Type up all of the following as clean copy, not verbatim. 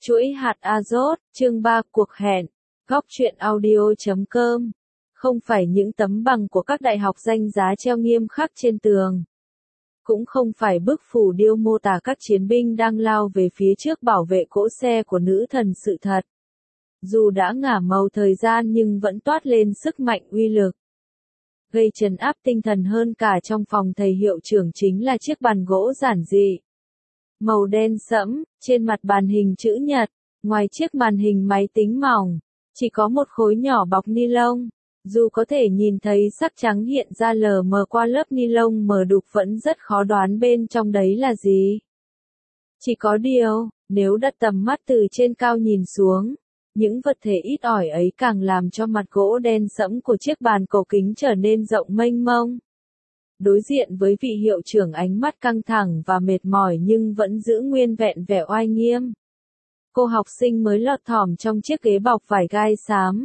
Chuỗi hạt Azot, chương 3 cuộc hẹn, góc truyện audio.com. Không phải những tấm bằng của các đại học danh giá treo nghiêm khắc trên tường. Cũng không phải bức phù điêu mô tả các chiến binh đang lao về phía trước bảo vệ cỗ xe của nữ thần sự thật. Dù đã ngả màu thời gian nhưng vẫn toát lên sức mạnh uy lực. Gây trấn áp tinh thần hơn cả trong phòng thầy hiệu trưởng chính là chiếc bàn gỗ giản dị. Màu đen sẫm, trên mặt bàn hình chữ nhật, ngoài chiếc màn hình máy tính mỏng, chỉ có một khối nhỏ bọc ni lông. Dù có thể nhìn thấy sắc trắng hiện ra lờ mờ qua lớp ni lông mờ đục vẫn rất khó đoán bên trong đấy là gì. Chỉ có điều, nếu đặt tầm mắt từ trên cao nhìn xuống, những vật thể ít ỏi ấy càng làm cho mặt gỗ đen sẫm của chiếc bàn cổ kính trở nên rộng mênh mông. Đối diện với vị hiệu trưởng ánh mắt căng thẳng và mệt mỏi nhưng vẫn giữ nguyên vẹn vẻ oai nghiêm. Cô học sinh mới lọt thỏm trong chiếc ghế bọc vải gai xám.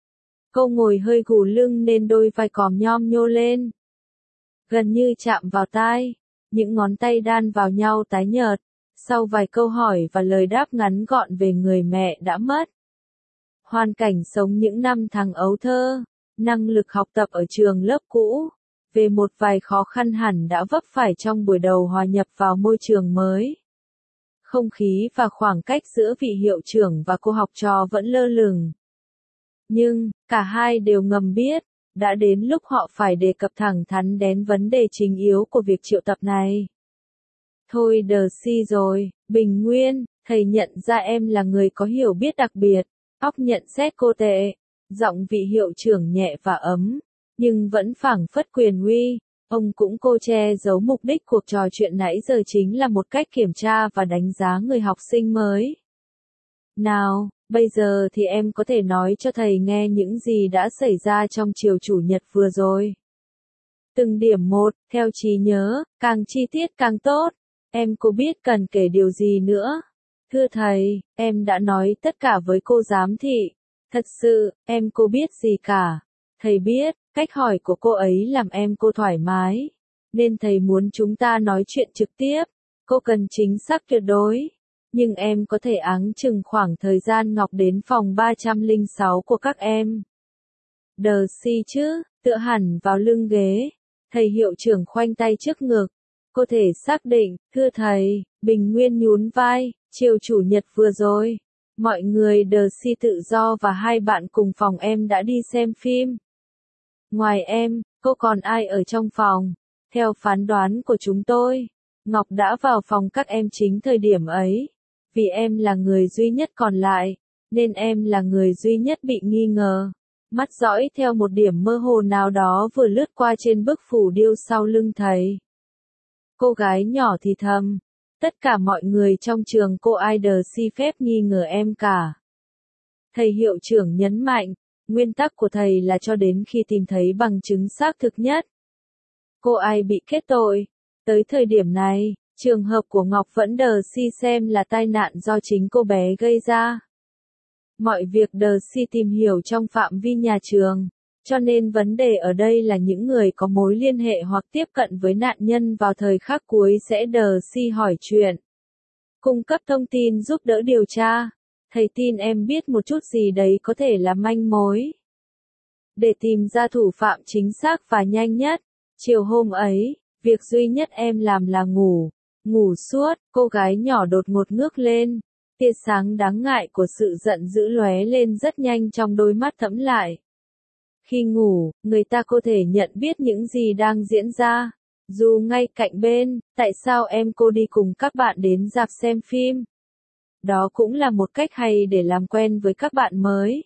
Cô ngồi hơi gù lưng nên đôi vai còm nhom nhô lên. Gần như chạm vào tai, những ngón tay đan vào nhau tái nhợt, sau vài câu hỏi và lời đáp ngắn gọn về người mẹ đã mất. Hoàn cảnh sống những năm tháng ấu thơ, năng lực học tập ở trường lớp cũ, về một vài khó khăn hẳn đã vấp phải trong buổi đầu hòa nhập vào môi trường mới. Không khí và khoảng cách giữa vị hiệu trưởng và cô học trò vẫn lơ lửng. Nhưng, cả hai đều ngầm biết, đã đến lúc họ phải đề cập thẳng thắn đến vấn đề chính yếu của việc triệu tập này. Thôi Darcy rồi, Bình Nguyên, thầy nhận ra em là người có hiểu biết đặc biệt. Óc nhận xét cô tệ, giọng vị hiệu trưởng nhẹ và ấm, nhưng vẫn phảng phất quyền uy. Ông cũng cô che giấu mục đích cuộc trò chuyện nãy giờ chính là một cách kiểm tra và đánh giá người học sinh mới. Nào, bây giờ thì em có thể nói cho thầy nghe những gì đã xảy ra trong chiều chủ nhật vừa rồi. Từng điểm một, theo trí nhớ, càng chi tiết càng tốt. Em có biết cần kể điều gì nữa? Thưa thầy, em đã nói tất cả với cô giám thị. Thật sự, em có biết gì cả. Thầy biết, cách hỏi của cô ấy làm em cô thoải mái. Nên thầy muốn chúng ta nói chuyện trực tiếp. Cô cần chính xác tuyệt đối. Nhưng em có thể áng chừng khoảng thời gian Ngọc đến phòng 306 của các em. Darcy chứ, tựa hẳn vào lưng ghế. Thầy hiệu trưởng khoanh tay trước ngực. Cô thể xác định, thưa thầy, Bình Nguyên nhún vai, chiều chủ nhật vừa rồi. Mọi người Darcy tự do và hai bạn cùng phòng em đã đi xem phim. Ngoài em, cô còn ai ở trong phòng? Theo phán đoán của chúng tôi, Ngọc đã vào phòng các em chính thời điểm ấy. Vì em là người duy nhất còn lại, nên em là người duy nhất bị nghi ngờ. Mắt dõi theo một điểm mơ hồ nào đó vừa lướt qua trên bức phù điêu sau lưng thầy. Cô gái nhỏ thì thầm. Tất cả mọi người trong trường cô ai Darcy phép nghi ngờ em cả. Thầy hiệu trưởng nhấn mạnh, nguyên tắc của thầy là cho đến khi tìm thấy bằng chứng xác thực nhất. Cô ai bị kết tội. Tới thời điểm này, trường hợp của Ngọc vẫn Darcy xem là tai nạn do chính cô bé gây ra. Mọi việc Darcy tìm hiểu trong phạm vi nhà trường, cho nên vấn đề ở đây là những người có mối liên hệ hoặc tiếp cận với nạn nhân vào thời khắc cuối sẽ Darcy hỏi chuyện. Cung cấp thông tin giúp đỡ điều tra. Thầy tin em biết một chút gì đấy có thể là manh mối. Để tìm ra thủ phạm chính xác và nhanh nhất, chiều hôm ấy, việc duy nhất em làm là ngủ suốt. Cô gái nhỏ đột ngột ngước lên. Tia sáng đáng ngại của sự giận dữ lóe lên rất nhanh trong đôi mắt thẫm lại. Khi ngủ, người ta có thể nhận biết những gì đang diễn ra. Dù ngay cạnh bên, tại sao em cô đi cùng các bạn đến rạp xem phim? Đó cũng là một cách hay để làm quen với các bạn mới.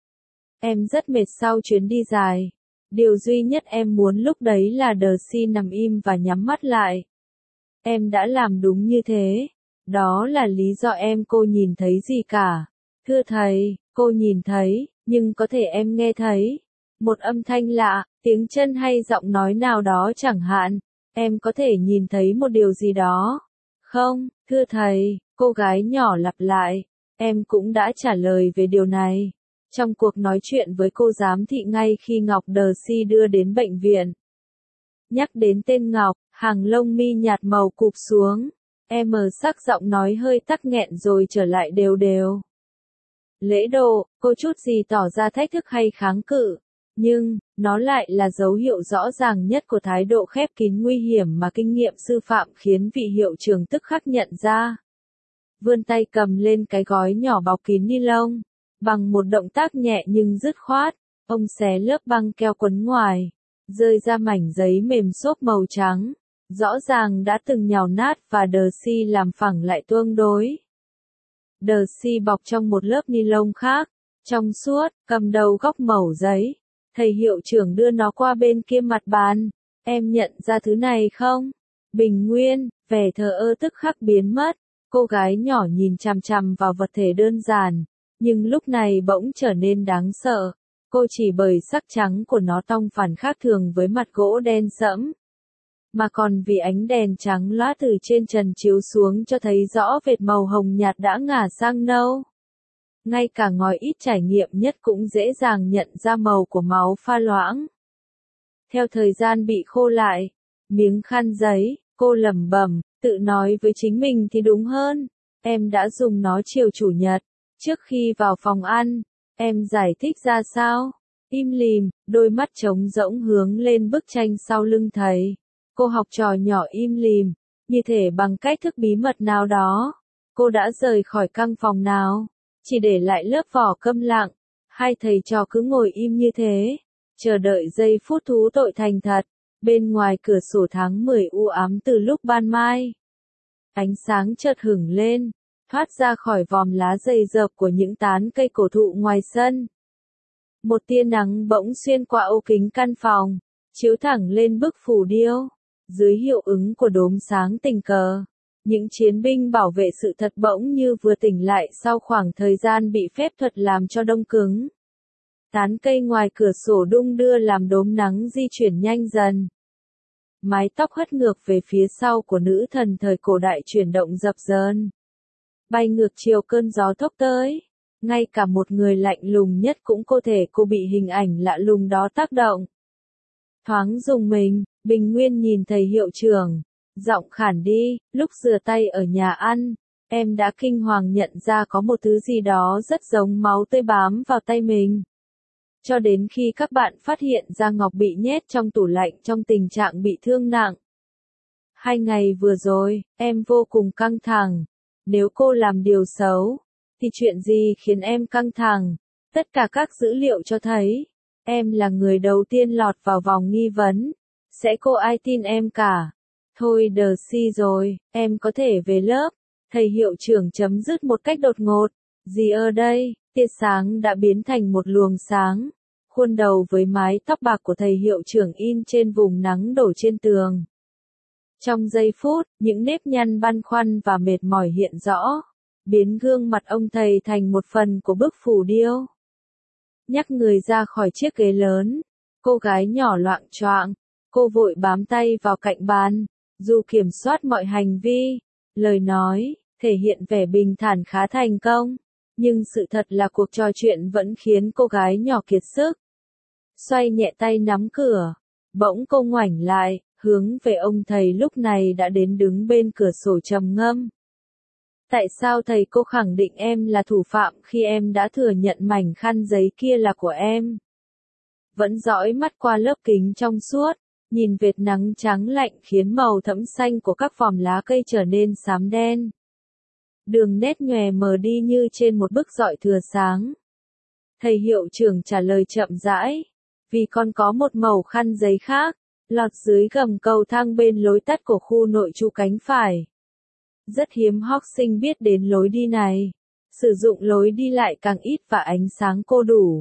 Em rất mệt sau chuyến đi dài. Điều duy nhất em muốn lúc đấy là Darcy nằm im và nhắm mắt lại. Em đã làm đúng như thế. Đó là lý do em cô nhìn thấy gì cả. Thưa thầy, cô nhìn thấy, nhưng có thể em nghe thấy. Một âm thanh lạ, tiếng chân hay giọng nói nào đó chẳng hạn. Em có thể nhìn thấy một điều gì đó. Không, thưa thầy, cô gái nhỏ lặp lại. Em cũng đã trả lời về điều này. Trong cuộc nói chuyện với cô giám thị ngay khi Ngọc Darcy đưa đến bệnh viện. Nhắc đến tên Ngọc, hàng lông mi nhạt màu cụp xuống. Em sắc giọng nói hơi tắc nghẹn rồi trở lại đều đều. Lễ độ, cô chút gì tỏ ra thách thức hay kháng cự, nhưng, nó lại là dấu hiệu rõ ràng nhất của thái độ khép kín nguy hiểm mà kinh nghiệm sư phạm khiến vị hiệu trưởng tức khắc nhận ra. Vươn tay cầm lên cái gói nhỏ bọc kín ni lông, bằng một động tác nhẹ nhưng dứt khoát, ông xé lớp băng keo quấn ngoài, rơi ra mảnh giấy mềm xốp màu trắng, rõ ràng đã từng nhào nát và Darcy làm phẳng lại tương đối. Darcy bọc trong một lớp ni lông khác, trong suốt, cầm đầu góc mẩu giấy. Thầy hiệu trưởng đưa nó qua bên kia mặt bàn. Em nhận ra thứ này không? Bình nguyên, vẻ thờ ơ tức khắc biến mất. Cô gái nhỏ nhìn chằm chằm vào vật thể đơn giản, nhưng lúc này bỗng trở nên đáng sợ. Cô chỉ bởi sắc trắng của nó tông phản khác thường với mặt gỗ đen sẫm, mà còn vì ánh đèn trắng loá từ trên trần chiếu xuống cho thấy rõ vệt màu hồng nhạt đã ngả sang nâu. Ngay cả ngòi ít trải nghiệm nhất cũng dễ dàng nhận ra màu của máu pha loãng. Theo thời gian bị khô lại, miếng khăn giấy, cô lẩm bẩm, tự nói với chính mình thì đúng hơn. Em đã dùng nó chiều chủ nhật, trước khi vào phòng ăn. Em giải thích ra sao? Im lìm, đôi mắt trống rỗng hướng lên bức tranh sau lưng thầy. Cô học trò nhỏ im lìm, như thể bằng cách thức bí mật nào đó. Cô đã rời khỏi căn phòng nào, chỉ để lại lớp vỏ câm lặng. Hai thầy trò cứ ngồi im như thế, chờ đợi giây phút thú tội thành thật. Bên ngoài cửa sổ tháng 10 u ám từ lúc ban mai. Ánh sáng chợt hửng lên, thoát ra khỏi vòm lá dày dợp của những tán cây cổ thụ ngoài sân. Một tia nắng bỗng xuyên qua ô kính căn phòng, chiếu thẳng lên bức phù điêu. Dưới hiệu ứng của đốm sáng tình cờ, những chiến binh bảo vệ sự thật bỗng như vừa tỉnh lại sau khoảng thời gian bị phép thuật làm cho đông cứng. Tán cây ngoài cửa sổ đung đưa làm đốm nắng di chuyển nhanh dần. Mái tóc hất ngược về phía sau của nữ thần thời cổ đại chuyển động dập dờn, bay ngược chiều cơn gió thốc tới. Ngay cả một người lạnh lùng nhất cũng có thể cô bị hình ảnh lạ lùng đó tác động. Thoáng rùng mình, Bình Nguyên nhìn thầy hiệu trưởng, giọng khản đi, lúc rửa tay ở nhà ăn, em đã kinh hoàng nhận ra có một thứ gì đó rất giống máu tươi bám vào tay mình. Cho đến khi các bạn phát hiện ra Ngọc bị nhét trong tủ lạnh trong tình trạng bị thương nặng. 2 ngày vừa rồi, em vô cùng căng thẳng. Nếu cô làm điều xấu, thì chuyện gì khiến em căng thẳng? Tất cả các dữ liệu cho thấy, em là người đầu tiên lọt vào vòng nghi vấn. Sẽ có ai tin em cả? Thôi Darcy rồi, em có thể về lớp. Thầy hiệu trưởng chấm dứt một cách đột ngột. Gì ở đây? Tia sáng đã biến thành một luồng sáng. Khuôn đầu với mái tóc bạc của thầy hiệu trưởng in trên vùng nắng đổ trên tường. Trong giây phút, những nếp nhăn băn khoăn và mệt mỏi hiện rõ, biến gương mặt ông thầy thành một phần của bức phù điêu. Nhắc người ra khỏi chiếc ghế lớn, cô gái nhỏ loạng choạng, cô vội bám tay vào cạnh bàn, dù kiểm soát mọi hành vi, lời nói, thể hiện vẻ bình thản khá thành công, nhưng sự thật là cuộc trò chuyện vẫn khiến cô gái nhỏ kiệt sức. Xoay nhẹ tay nắm cửa, bỗng cô ngoảnh lại, hướng về ông thầy lúc này đã đến đứng bên cửa sổ trầm ngâm. Tại sao thầy cô khẳng định em là thủ phạm khi em đã thừa nhận mảnh khăn giấy kia là của em? Vẫn dõi mắt qua lớp kính trong suốt, nhìn vệt nắng trắng lạnh khiến màu thẫm xanh của các vòm lá cây trở nên xám đen. Đường nét nhòe mờ đi như trên một bức dọi thừa sáng. Thầy hiệu trưởng trả lời chậm rãi, vì con có một mẩu khăn giấy khác, lọt dưới gầm cầu thang bên lối tắt của khu nội trú cánh phải. Rất hiếm học sinh biết đến lối đi này. Sử dụng lối đi lại càng ít và ánh sáng cô đủ.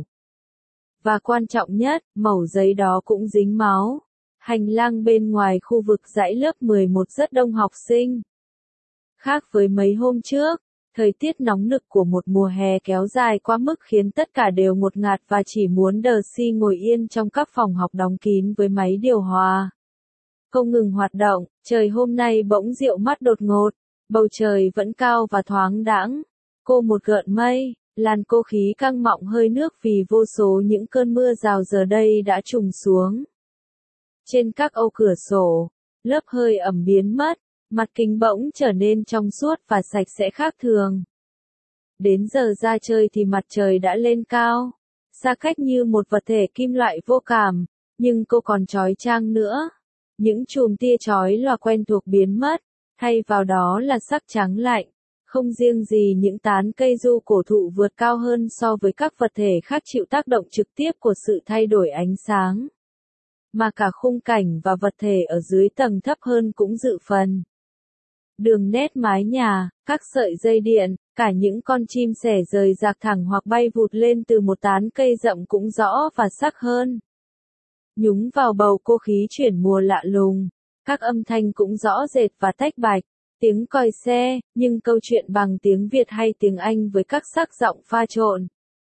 Và quan trọng nhất, mẩu giấy đó cũng dính máu. Hành lang bên ngoài khu vực dãy lớp 11 rất đông học sinh. Khác với mấy hôm trước, thời tiết nóng nực của một mùa hè kéo dài quá mức khiến tất cả đều ngột ngạt và chỉ muốn Darcy ngồi yên trong các phòng học đóng kín với máy điều hòa. Không ngừng hoạt động, trời hôm nay bỗng dịu mát đột ngột, bầu trời vẫn cao và thoáng đãng. Cô một gợn mây, làn cô khí căng mọng hơi nước vì vô số những cơn mưa rào giờ đây đã trùng xuống. Trên các ô cửa sổ, lớp hơi ẩm biến mất, Mặt kính bỗng trở nên trong suốt và sạch sẽ khác thường. Đến giờ ra chơi thì mặt trời đã lên cao, xa cách như một vật thể kim loại vô cảm, nhưng cô còn chói chang nữa. Những chùm tia chói lòa quen thuộc biến mất, thay vào đó là sắc trắng lạnh. Không riêng gì những tán cây du cổ thụ vượt cao hơn so với các vật thể khác chịu tác động trực tiếp của sự thay đổi ánh sáng, mà cả khung cảnh và vật thể ở dưới tầng thấp hơn cũng dự phần. Đường nét mái nhà, các sợi dây điện, cả những con chim sẻ rời rạc thẳng hoặc bay vụt lên từ một tán cây rậm cũng rõ và sắc hơn. Nhúng vào bầu không khí chuyển mùa lạ lùng, các âm thanh cũng rõ rệt và tách bạch. Tiếng còi xe, nhưng câu chuyện bằng tiếng Việt hay tiếng Anh với các sắc giọng pha trộn.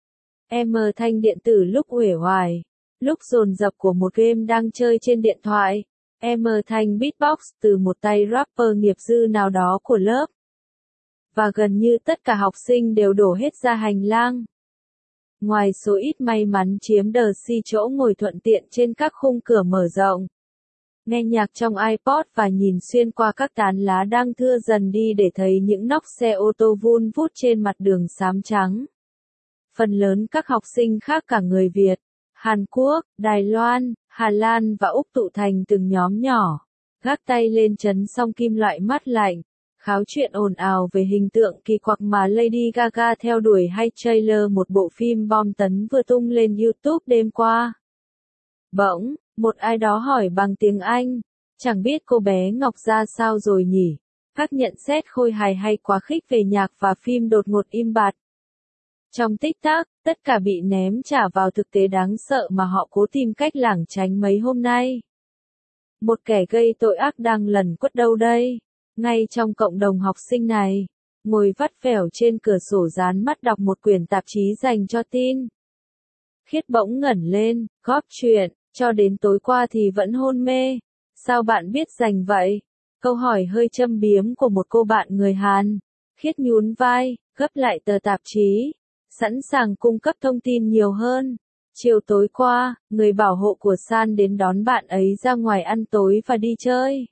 Thanh điện tử lúc uể oải, lúc dồn dập của một game đang chơi trên điện thoại. Thanh beatbox từ một tay rapper nghiệp dư nào đó của lớp. Và gần như tất cả học sinh đều đổ hết ra hành lang. Ngoài số ít may mắn chiếm đờ si chỗ ngồi thuận tiện trên các khung cửa mở rộng. Nghe nhạc trong iPod và nhìn xuyên qua các tán lá đang thưa dần đi để thấy những nóc xe ô tô vun vút trên mặt đường xám trắng. Phần lớn các học sinh khác cả người Việt, Hàn Quốc, Đài Loan, Hà Lan và Úc tụ thành từng nhóm nhỏ, gác tay lên trấn song kim loại mát lạnh, kháo chuyện ồn ào về hình tượng kỳ quặc mà Lady Gaga theo đuổi hay trailer một bộ phim bom tấn vừa tung lên YouTube đêm qua. Bỗng, một ai đó hỏi bằng tiếng Anh, chẳng biết cô bé Ngọc ra sao rồi nhỉ? Các nhận xét khôi hài hay quá khích về nhạc và phim đột ngột im bặt. Trong tích tắc, tất cả bị ném trả vào thực tế đáng sợ mà họ cố tìm cách lảng tránh mấy hôm nay. Một kẻ gây tội ác đang lẩn quất đâu đây? Ngay trong cộng đồng học sinh này, ngồi vắt vẻo trên cửa sổ dán mắt đọc một quyển tạp chí dành cho teen. Khiết bỗng ngẩng lên, góp chuyện, cho đến tối qua thì vẫn hôn mê. Sao bạn biết rành vậy? Câu hỏi hơi châm biếm của một cô bạn người Hàn. Khiết nhún vai, gấp lại tờ tạp chí, sẵn sàng cung cấp thông tin nhiều hơn. Chiều tối qua, người bảo hộ của San đến đón bạn ấy ra ngoài ăn tối và đi chơi.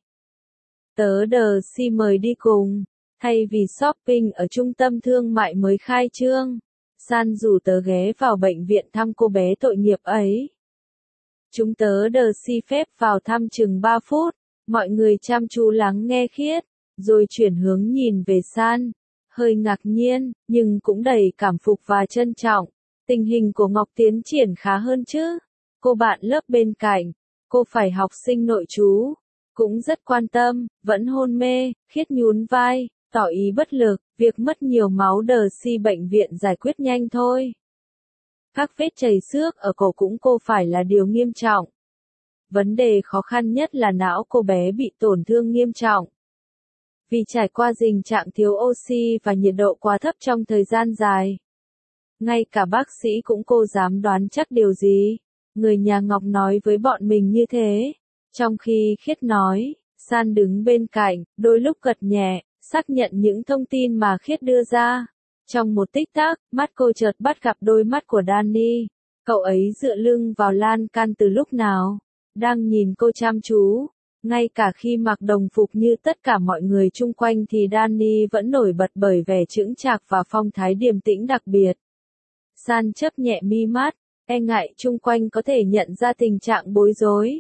Tớ đờ si mời đi cùng, thay vì shopping ở trung tâm thương mại mới khai trương. San rủ tớ ghé vào bệnh viện thăm cô bé tội nghiệp ấy. Chúng tớ đờ si phép vào thăm chừng 3 phút, mọi người chăm chú lắng nghe Khiết, rồi chuyển hướng nhìn về San, hơi ngạc nhiên, nhưng cũng đầy cảm phục và trân trọng. Tình hình của Ngọc tiến triển khá hơn chứ? Cô bạn lớp bên cạnh, cô phải học sinh nội trú, cũng rất quan tâm, vẫn hôn mê. Khiết nhún vai, tỏ ý bất lực, việc mất nhiều máu đờ si bệnh viện giải quyết nhanh thôi. Các vết chảy xước ở cổ cũng cô phải là điều nghiêm trọng. Vấn đề khó khăn nhất là não cô bé bị tổn thương nghiêm trọng. Vì trải qua tình trạng thiếu oxy và nhiệt độ quá thấp trong thời gian dài. Ngay cả bác sĩ cũng cô dám đoán chắc điều gì. Người nhà Ngọc nói với bọn mình như thế. Trong khi Khiết nói, San đứng bên cạnh, đôi lúc gật nhẹ, xác nhận những thông tin mà Khiết đưa ra. Trong một tích tắc, mắt cô chợt bắt gặp đôi mắt của Danny. Cậu ấy dựa lưng vào lan can từ lúc nào, đang nhìn cô chăm chú. Ngay cả khi mặc đồng phục như tất cả mọi người chung quanh thì Danny vẫn nổi bật bởi vẻ chững chạc và phong thái điềm tĩnh đặc biệt. San chớp nhẹ mi mắt, e ngại chung quanh có thể nhận ra tình trạng bối rối.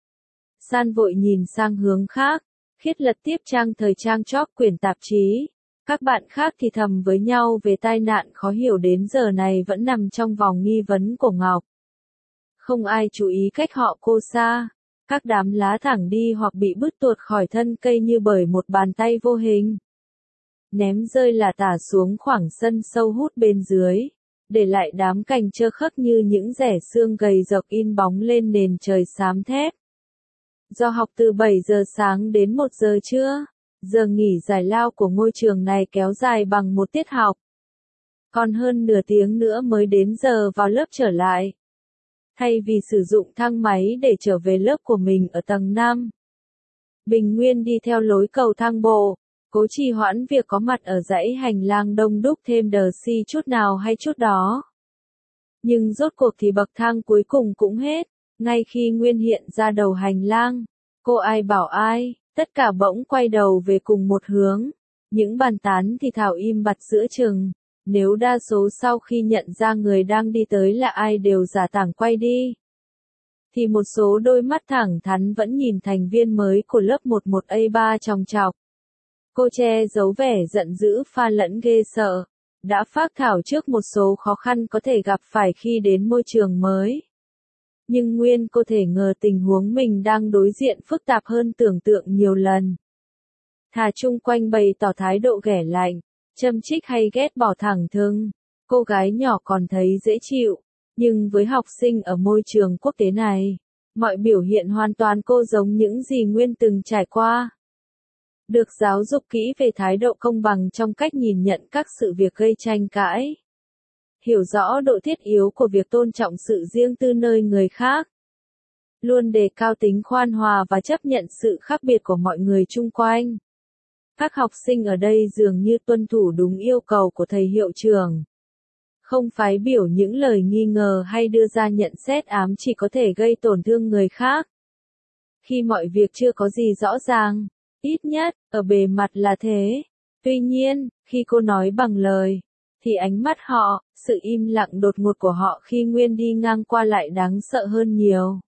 San vội nhìn sang hướng khác, Khiết lật tiếp trang thời trang chóp quyển tạp chí. Các bạn khác thì thầm với nhau về tai nạn khó hiểu đến giờ này vẫn nằm trong vòng nghi vấn của Ngọc. Không ai chú ý cách họ cô xa. Các đám lá thẳng đi hoặc bị bứt tuột khỏi thân cây như bởi một bàn tay vô hình. Ném rơi là tả xuống khoảng sân sâu hút bên dưới, để lại đám cành trơ khắc như những rẻ xương gầy rộc in bóng lên nền trời xám thép. Do học từ 7 giờ sáng đến 1 giờ trưa, giờ nghỉ giải lao của ngôi trường này kéo dài bằng một tiết học. Còn hơn nửa tiếng nữa mới đến giờ vào lớp trở lại. Thay vì sử dụng thang máy để trở về lớp của mình ở tầng 5, Bình Nguyên đi theo lối cầu thang bộ, cố trì hoãn việc có mặt ở dãy hành lang đông đúc thêm đờ si chút nào hay chút đó. Nhưng rốt cuộc thì bậc thang cuối cùng cũng hết, ngay khi Nguyên hiện ra đầu hành lang. Cô ai bảo ai, Tất cả bỗng quay đầu về cùng một hướng. Những bàn tán thì thào im bặt giữa chừng. Nếu đa số sau khi nhận ra người đang đi tới là ai đều giả tảng quay đi, thì một số đôi mắt thẳng thắn vẫn nhìn thành viên mới của lớp 11A3 chòng chọc. Cô che giấu vẻ giận dữ pha lẫn ghê sợ, đã phác thảo trước một số khó khăn có thể gặp phải khi đến môi trường mới. Nhưng Nguyên cô thể ngờ tình huống mình đang đối diện phức tạp hơn tưởng tượng nhiều lần. Thà chung quanh bày tỏ thái độ ghẻ lạnh, châm chích hay ghét bỏ thẳng thừng, cô gái nhỏ còn thấy dễ chịu. Nhưng với học sinh ở môi trường quốc tế này, mọi biểu hiện hoàn toàn cô giống những gì Nguyên từng trải qua. Được giáo dục kỹ về thái độ công bằng trong cách nhìn nhận các sự việc gây tranh cãi. Hiểu rõ độ thiết yếu của việc tôn trọng sự riêng tư nơi người khác. Luôn đề cao tính khoan hòa và chấp nhận sự khác biệt của mọi người chung quanh. Các học sinh ở đây dường như tuân thủ đúng yêu cầu của thầy hiệu trưởng. Không phái biểu những lời nghi ngờ hay đưa ra nhận xét ám chỉ có thể gây tổn thương người khác. Khi mọi việc chưa có gì rõ ràng, ít nhất, ở bề mặt là thế. Tuy nhiên, khi cô nói bằng lời, thì ánh mắt họ, sự im lặng đột ngột của họ khi Nguyên đi ngang qua lại đáng sợ hơn nhiều.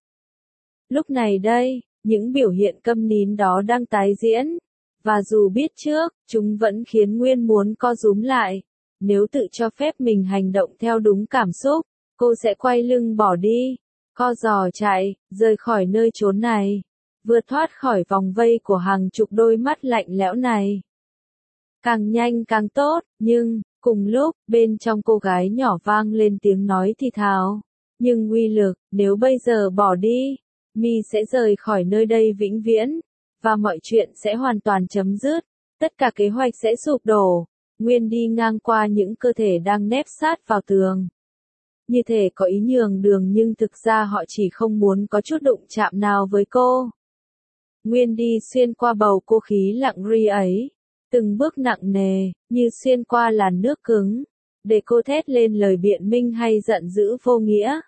Lúc này đây, những biểu hiện câm nín đó đang tái diễn. Và dù biết trước, chúng vẫn khiến Nguyên muốn co rúm lại. Nếu tự cho phép mình hành động theo đúng cảm xúc, cô sẽ quay lưng bỏ đi, co giò chạy, rời khỏi nơi chốn này, vượt thoát khỏi vòng vây của hàng chục đôi mắt lạnh lẽo này. Càng nhanh càng tốt, nhưng, cùng lúc, bên trong cô gái nhỏ vang lên tiếng nói thì thào. Nhưng uy lực, nếu bây giờ bỏ đi, mi sẽ rời khỏi nơi đây vĩnh viễn, và mọi chuyện sẽ hoàn toàn chấm dứt, tất cả kế hoạch sẽ sụp đổ. Nguyên đi ngang qua những cơ thể đang nép sát vào tường. Như thể có ý nhường đường nhưng thực ra họ chỉ không muốn có chút đụng chạm nào với cô. Nguyên đi xuyên qua bầu cô khí lặng ri ấy, từng bước nặng nề, như xuyên qua làn nước cứng, để cô thét lên lời biện minh hay giận dữ vô nghĩa.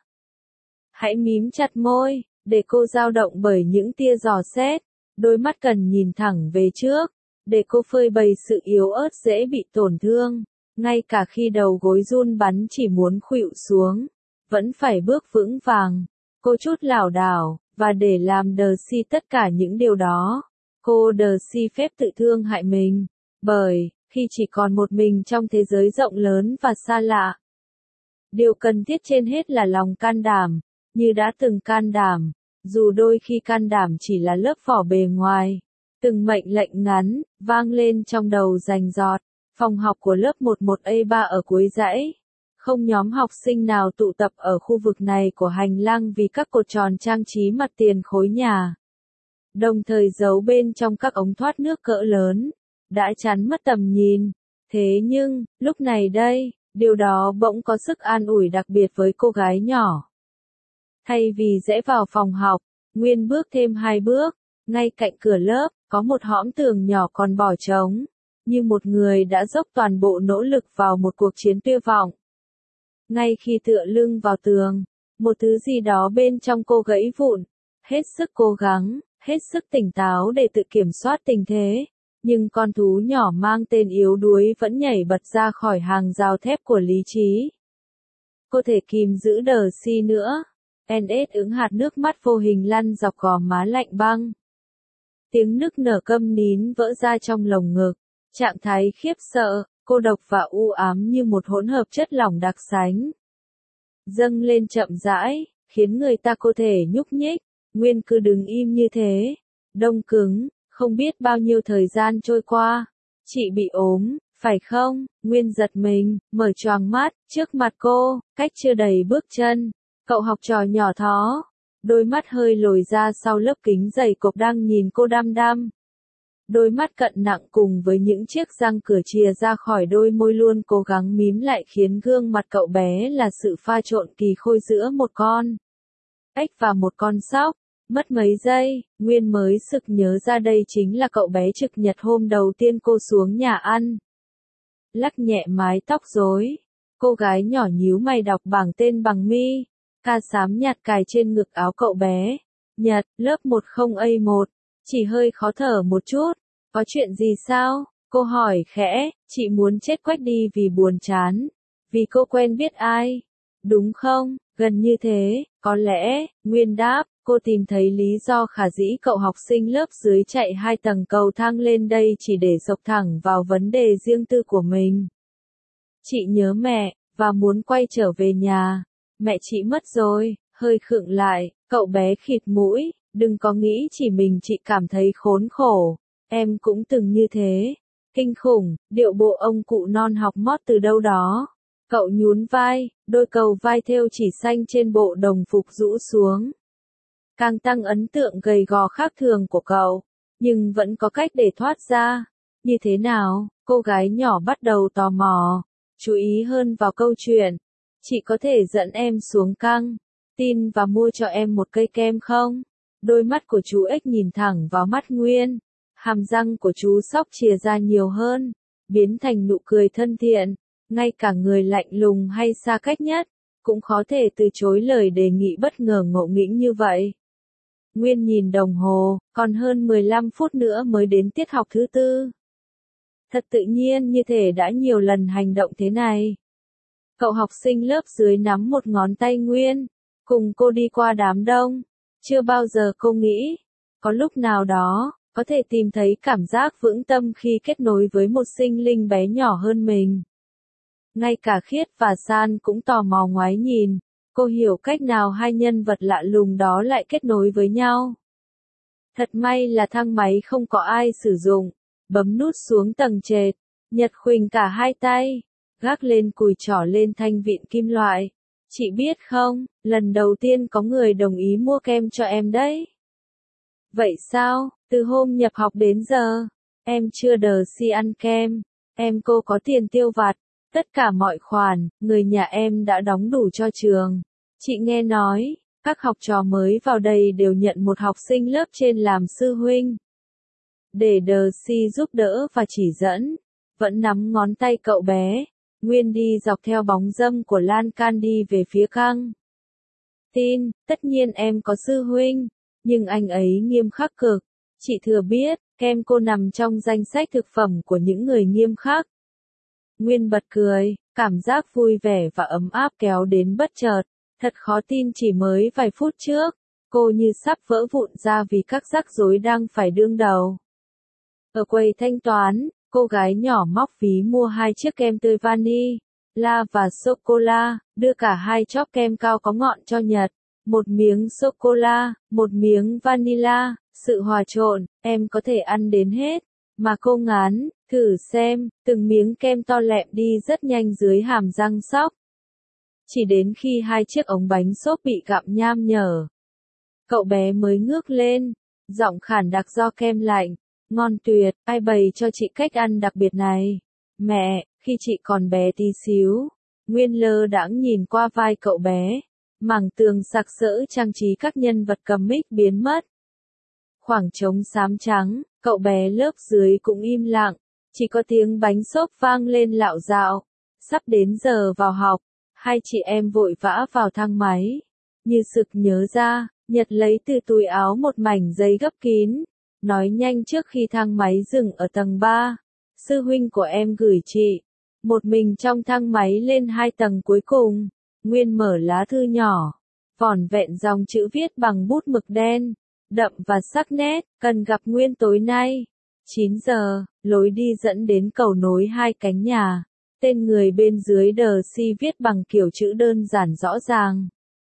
Hãy mím chặt môi, để cô dao động bởi những tia dò xét, đôi mắt cần nhìn thẳng về trước. Để cô phơi bày sự yếu ớt dễ bị tổn thương, ngay cả khi đầu gối run bắn chỉ muốn khuỵu xuống, vẫn phải bước vững vàng. Cô chút lảo đảo, và để làm Darcy tất cả những điều đó, cô Darcy phép tự thương hại mình, bởi, khi chỉ còn một mình trong thế giới rộng lớn và xa lạ. Điều cần thiết trên hết là lòng can đảm, như đã từng can đảm, dù đôi khi can đảm chỉ là lớp vỏ bề ngoài. Từng mệnh lệnh ngắn, vang lên trong đầu rành rọt, phòng học của lớp 11A3 ở cuối dãy. Không nhóm học sinh nào tụ tập ở khu vực này của hành lang vì các cột tròn trang trí mặt tiền khối nhà. Đồng thời giấu bên trong các ống thoát nước cỡ lớn, đã chắn mất tầm nhìn. Thế nhưng, lúc này đây, điều đó bỗng có sức an ủi đặc biệt với cô gái nhỏ. Thay vì rẽ vào phòng học, Nguyên bước thêm 2 bước, ngay cạnh cửa lớp, có một hõm tường nhỏ còn bỏ trống, như một người đã dốc toàn bộ nỗ lực vào một cuộc chiến tuyệt vọng. Ngay khi tựa lưng vào tường, một thứ gì đó bên trong cô gãy vụn, hết sức cố gắng, hết sức tỉnh táo để tự kiểm soát tình thế, nhưng con thú nhỏ mang tên yếu đuối vẫn nhảy bật ra khỏi hàng rào thép của lý trí. Cô thể kìm giữ Darcy nữa. NS ứng hạt nước mắt vô hình lăn dọc gò má lạnh băng. Tiếng nức nở câm nín vỡ ra trong lồng ngực, trạng thái khiếp sợ, cô độc và u ám như một hỗn hợp chất lỏng đặc sánh. Dâng lên chậm rãi, khiến người ta có thể nhúc nhích. Nguyên cứ đứng im như thế, đông cứng, không biết bao nhiêu thời gian trôi qua. Chị bị ốm, phải không? Nguyên giật mình, mở choàng mắt, trước mặt cô, cách chưa đầy bước chân, cậu học trò nhỏ thó. Đôi mắt hơi lồi ra sau lớp kính dày cộp đang nhìn cô đăm đăm. Đôi mắt cận nặng cùng với những chiếc răng cửa chìa ra khỏi đôi môi luôn cố gắng mím lại khiến gương mặt cậu bé là sự pha trộn kỳ khôi giữa một con ếch và một con sóc. Mất mấy giây, Nguyên mới sực nhớ ra đây chính là cậu bé trực nhật hôm đầu tiên cô xuống nhà ăn. Lắc nhẹ mái tóc rối, cô gái nhỏ nhíu mày đọc bảng tên bằng mi. Ca xám nhạt cài trên ngực áo cậu bé. Nhật, lớp 10A1. Chị hơi khó thở một chút. Có chuyện gì sao? Cô hỏi khẽ, chị muốn chết quách đi vì buồn chán. Vì cô quen biết ai? Đúng không? Gần như thế, có lẽ, Nguyên đáp, cô tìm thấy lý do khả dĩ cậu học sinh lớp dưới chạy 2 tầng cầu thang lên đây chỉ để xộc thẳng vào vấn đề riêng tư của mình. Chị nhớ mẹ, và muốn quay trở về nhà. Mẹ chị mất rồi, hơi khựng lại, cậu bé khịt mũi, đừng có nghĩ chỉ mình chị cảm thấy khốn khổ. Em cũng từng như thế. Kinh khủng, điệu bộ ông cụ non học mót từ đâu đó. Cậu nhún vai, đôi cầu vai thêu chỉ xanh trên bộ đồng phục rũ xuống. Càng tăng ấn tượng gầy gò khác thường của cậu, nhưng vẫn có cách để thoát ra. Như thế nào? Cô gái nhỏ bắt đầu tò mò, chú ý hơn vào câu chuyện. Chị có thể dẫn em xuống căng tin và mua cho em một cây kem không? Đôi mắt của chú ếch nhìn thẳng vào mắt Nguyên. Hàm răng của chú sóc chìa ra nhiều hơn, biến thành nụ cười thân thiện. Ngay cả người lạnh lùng hay xa cách nhất, cũng khó thể từ chối lời đề nghị bất ngờ ngộ nghĩnh như vậy. Nguyên nhìn đồng hồ, còn hơn 15 phút nữa mới đến tiết học thứ 4. Thật tự nhiên như thể đã nhiều lần hành động thế này. Cậu học sinh lớp dưới nắm một ngón tay Nguyên, cùng cô đi qua đám đông. Chưa bao giờ cô nghĩ, có lúc nào đó, có thể tìm thấy cảm giác vững tâm khi kết nối với một sinh linh bé nhỏ hơn mình. Ngay cả Khiết và San cũng tò mò ngoái nhìn, cô hiểu cách nào hai nhân vật lạ lùng đó lại kết nối với nhau. Thật may là thang máy không có ai sử dụng, bấm nút xuống tầng trệt, Nhật khuỳnh cả hai tay, gác lên cùi trỏ lên thanh vịn kim loại. Chị biết không, lần đầu tiên có người đồng ý mua kem cho em đấy. Vậy sao, từ hôm nhập học đến giờ, em chưa đờ si ăn kem, cô có tiền tiêu vặt. Tất cả mọi khoản, người nhà em đã đóng đủ cho trường. Chị nghe nói, các học trò mới vào đây đều nhận một học sinh lớp trên làm sư huynh. Để đờ si giúp đỡ và chỉ dẫn, vẫn nắm ngón tay cậu bé, Nguyên đi dọc theo bóng râm của lan can đi về phía căng tin. Tất nhiên em có sư huynh, nhưng anh ấy nghiêm khắc cực. Chị thừa biết, kem cô nằm trong danh sách thực phẩm của những người nghiêm khắc. Nguyên bật cười, cảm giác vui vẻ và ấm áp kéo đến bất chợt. Thật khó tin chỉ mới vài phút trước, cô như sắp vỡ vụn ra vì các rắc rối đang phải đương đầu. Ở quầy thanh toán, cô gái nhỏ móc ví mua 2 chiếc kem tươi vani, la và sô-cô-la, đưa cả 2 chóp kem cao có ngọn cho Nhật. Một miếng sô-cô-la, một miếng vanilla, sự hòa trộn, em có thể ăn đến hết. Mà cô ngán, thử xem, từng miếng kem to lẹm đi rất nhanh dưới hàm răng sóc. Chỉ đến khi 2 chiếc ống bánh xốp bị gặm nham nhở, cậu bé mới ngước lên, giọng khản đặc do kem lạnh. Ngon tuyệt, ai bày cho chị cách ăn đặc biệt này? Mẹ, khi chị còn bé tí xíu. Nguyên lơ đãng nhìn qua vai cậu bé. Mảng tường sặc sỡ trang trí các nhân vật comic biến mất. Khoảng trống xám trắng, cậu bé lớp dưới cũng im lặng, chỉ có tiếng bánh xốp vang lên lạo dạo. Sắp đến giờ vào học, hai chị em vội vã vào thang máy. Như sực nhớ ra, Nhật lấy từ túi áo một mảnh giấy gấp kín, nói nhanh trước khi thang máy dừng ở tầng 3. Sư huynh của em gửi chị, một mình trong thang máy lên 2 tầng cuối cùng. Nguyên mở lá thư nhỏ, vỏn vẹn dòng chữ viết bằng bút mực đen, đậm và sắc nét, cần gặp Nguyên tối nay. 9 giờ, lối đi dẫn đến cầu nối 2 cánh nhà. Tên người bên dưới đờ si viết bằng kiểu chữ đơn giản rõ ràng.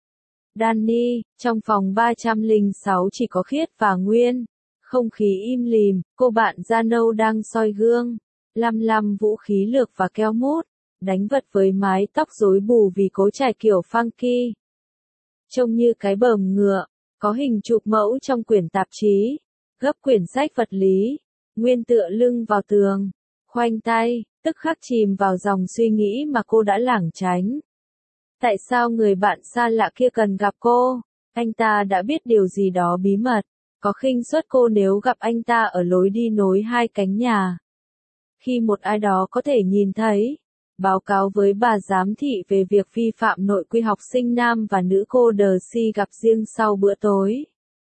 Danny, trong phòng 306 chỉ có Khiết và Nguyên. Không khí im lìm, cô bạn da nâu đang soi gương, lăm vũ khí lược và keo mút, đánh vật với mái tóc rối bù vì cố trải kiểu funky. Trông như cái bờm ngựa, có hình chụp mẫu trong quyển tạp chí, gấp quyển sách vật lý. Nguyên tựa lưng vào tường, khoanh tay, tức khắc chìm vào dòng suy nghĩ mà cô đã lảng tránh. Tại sao người bạn xa lạ kia cần gặp cô? Anh ta đã biết điều gì đó bí mật, có khinh suất cô nếu gặp anh ta ở lối đi nối 2 cánh nhà. Khi một ai đó có thể nhìn thấy, báo cáo với bà giám thị về việc vi phạm nội quy học sinh nam và nữ cô đờ si gặp riêng sau bữa tối.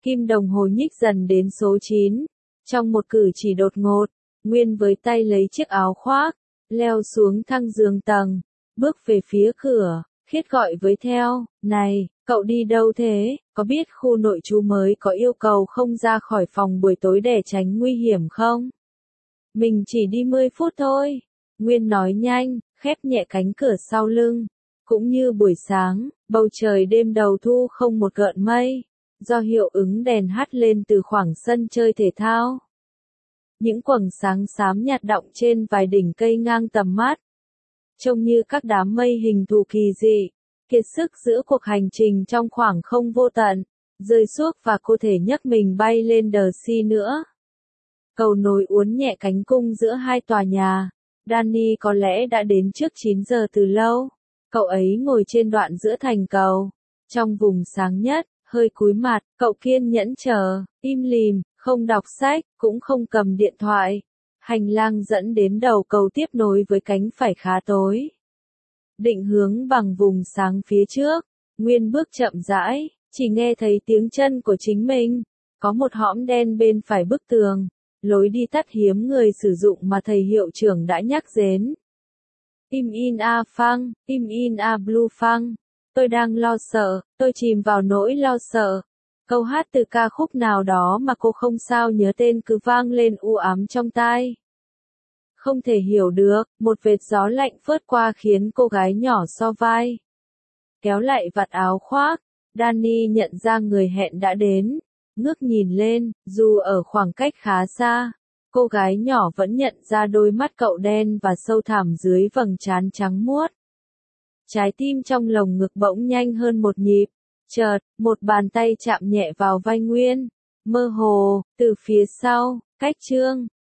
Kim đồng hồ nhích dần đến số 9. Trong một cử chỉ đột ngột, Nguyên với tay lấy chiếc áo khoác, leo xuống thang giường tầng, bước về phía cửa. Khiết gọi với theo, này, cậu đi đâu thế, có biết khu nội trú mới có yêu cầu không ra khỏi phòng buổi tối để tránh nguy hiểm không? Mình chỉ đi 10 phút thôi. Nguyên nói nhanh, khép nhẹ cánh cửa sau lưng. Cũng như buổi sáng, bầu trời đêm đầu thu không một gợn mây, do hiệu ứng đèn hắt lên từ khoảng sân chơi thể thao. Những quầng sáng xám nhạt đọng trên vài đỉnh cây ngang tầm mắt, trông như các đám mây hình thù kỳ dị, kiệt sức giữa cuộc hành trình trong khoảng không vô tận, rơi xuốc và cô thể nhấc mình bay lên đờ si nữa. Cầu nối uốn nhẹ cánh cung giữa hai tòa nhà. Danny có lẽ đã đến trước 9 giờ từ lâu. Cậu ấy ngồi trên đoạn giữa thành cầu, trong vùng sáng nhất, hơi cúi mặt, cậu kiên nhẫn chờ, im lìm, không đọc sách, cũng không cầm điện thoại. Hành lang dẫn đến đầu cầu tiếp nối với cánh phải khá tối. Định hướng bằng vùng sáng phía trước, Nguyên bước chậm rãi, chỉ nghe thấy tiếng chân của chính mình. Có một hõm đen bên phải bức tường, lối đi tắt hiếm người sử dụng mà thầy hiệu trưởng đã nhắc đến. Im in a phăng, im in a blue phăng. Tôi đang lo sợ, tôi chìm vào nỗi lo sợ. Câu hát từ ca khúc nào đó mà cô không sao nhớ tên cứ vang lên u ám trong tai. Không thể hiểu được, một vệt gió lạnh phớt qua khiến cô gái nhỏ so vai. Kéo lại vạt áo khoác, Danny nhận ra người hẹn đã đến. Ngước nhìn lên, dù ở khoảng cách khá xa, cô gái nhỏ vẫn nhận ra đôi mắt cậu đen và sâu thẳm dưới vầng trán trắng muốt. Trái tim trong lồng ngực bỗng nhanh hơn một nhịp. Chợt, một bàn tay chạm nhẹ vào vai Nguyên. Mơ hồ, từ phía sau, cách Trương.